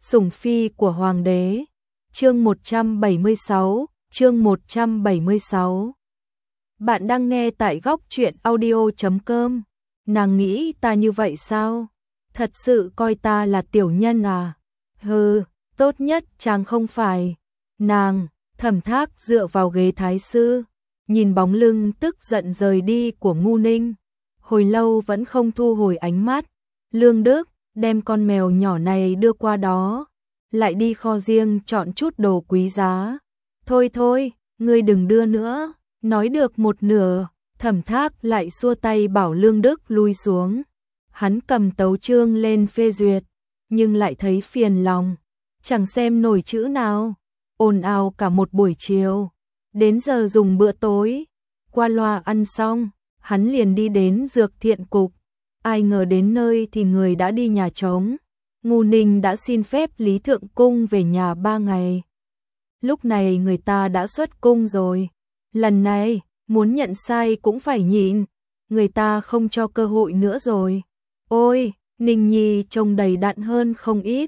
Sủng phi của hoàng đế. Chương 176, chương 176. Bạn đang nghe tại góc truyện audio.com. Nàng nghĩ ta như vậy sao? Thật sự coi ta là tiểu nhân à? Hừ, tốt nhất chàng không phải. Nàng, Thẩm Thác dựa vào ghế thái sư, nhìn bóng lưng tức giận rời đi của Ngu Ninh. Hồi lâu vẫn không thu hồi ánh mắt. Lương Đức, đem con mèo nhỏ này đưa qua đó, lại đi kho riêng chọn chút đồ quý giá. Thôi thôi, ngươi đừng đưa nữa. Nói được một nửa, Thẩm Thác lại xua tay bảo Lương Đức lui xuống. Hắn cầm tấu chương lên phê duyệt, nhưng lại thấy phiền lòng, chẳng xem nổi chữ nào. Ồn ào cả một buổi chiều, đến giờ dùng bữa tối, qua loa ăn xong, hắn liền đi đến Dược Thiện Cục. Ai ngờ đến nơi thì người đã đi nhà trống. Ngu Ninh đã xin phép Lý Thượng Cung về nhà 3 ngày. Lúc này người ta đã xuất cung rồi. Lần này, muốn nhận sai cũng phải nhịn. Người ta không cho cơ hội nữa rồi. Ôi, Ninh Nhi trông đầy đặn hơn không ít.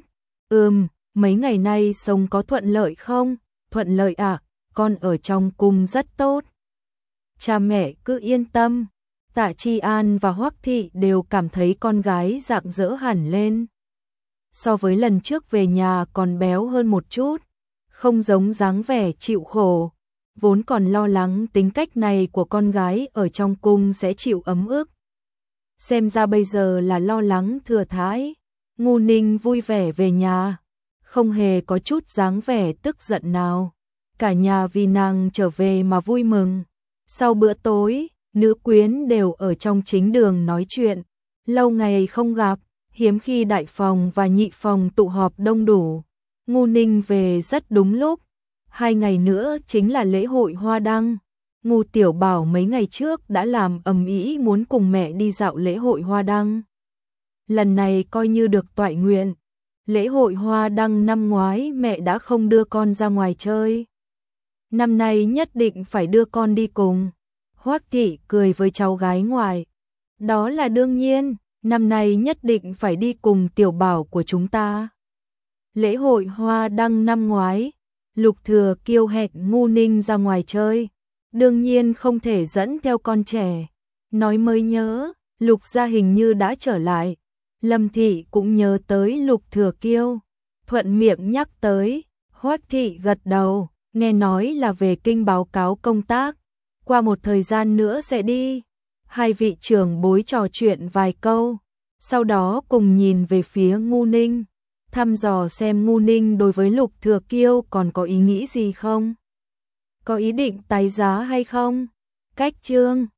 Mấy ngày nay sống có thuận lợi không? Thuận lợi à, con ở trong cung rất tốt. Cha mẹ cứ yên tâm. Tạ Chi An và Hoắc Thị đều cảm thấy con gái rạng rỡ hẳn lên. So với lần trước về nhà còn béo hơn một chút, không giống dáng vẻ chịu khổ. Vốn còn lo lắng tính cách này của con gái ở trong cung sẽ chịu ấm ức. Xem ra bây giờ là lo lắng thừa thãi. Ngu Ninh vui vẻ về nhà, không hề có chút dáng vẻ tức giận nào. Cả nhà vì nàng trở về mà vui mừng. Sau bữa tối, nữ quyến đều ở trong chính đường nói chuyện. Lâu ngày không gặp, hiếm khi đại phòng và nhị phòng tụ họp đông đủ. Ngu Ninh về rất đúng lúc. 2 ngày nữa chính là lễ hội hoa đăng. Ngu Tiểu Bảo mấy ngày trước đã làm ầm ĩ muốn cùng mẹ đi dạo lễ hội hoa đăng. Lần này coi như được toại nguyện. Lễ hội hoa đăng năm ngoái mẹ đã không đưa con ra ngoài chơi. Năm nay nhất định phải đưa con đi cùng. Hoắc Thị cười với cháu gái ngoại. Đó là đương nhiên, năm nay nhất định phải đi cùng Tiểu Bảo của chúng ta. Lễ hội hoa đăng năm ngoái, Lục Thừa Kiêu hẹn Ngu Ninh ra ngoài chơi. Đương nhiên không thể dẫn theo con trẻ. Nói mới nhớ, Lục gia hình như đã trở lại. Lâm Thị cũng nhớ tới Lục Thừa Kiêu, thuận miệng nhắc tới. Hoắc Thị gật đầu, nghe nói là về kinh báo cáo công tác. Qua một thời gian nữa sẽ đi. Hai vị trưởng bối trò chuyện vài câu, sau đó cùng nhìn về phía Ngu Ninh, thăm dò xem Ngu Ninh đối với Lục Thừa Kiêu còn có ý nghĩ gì không? Có ý định tái giá hay không? Cách chương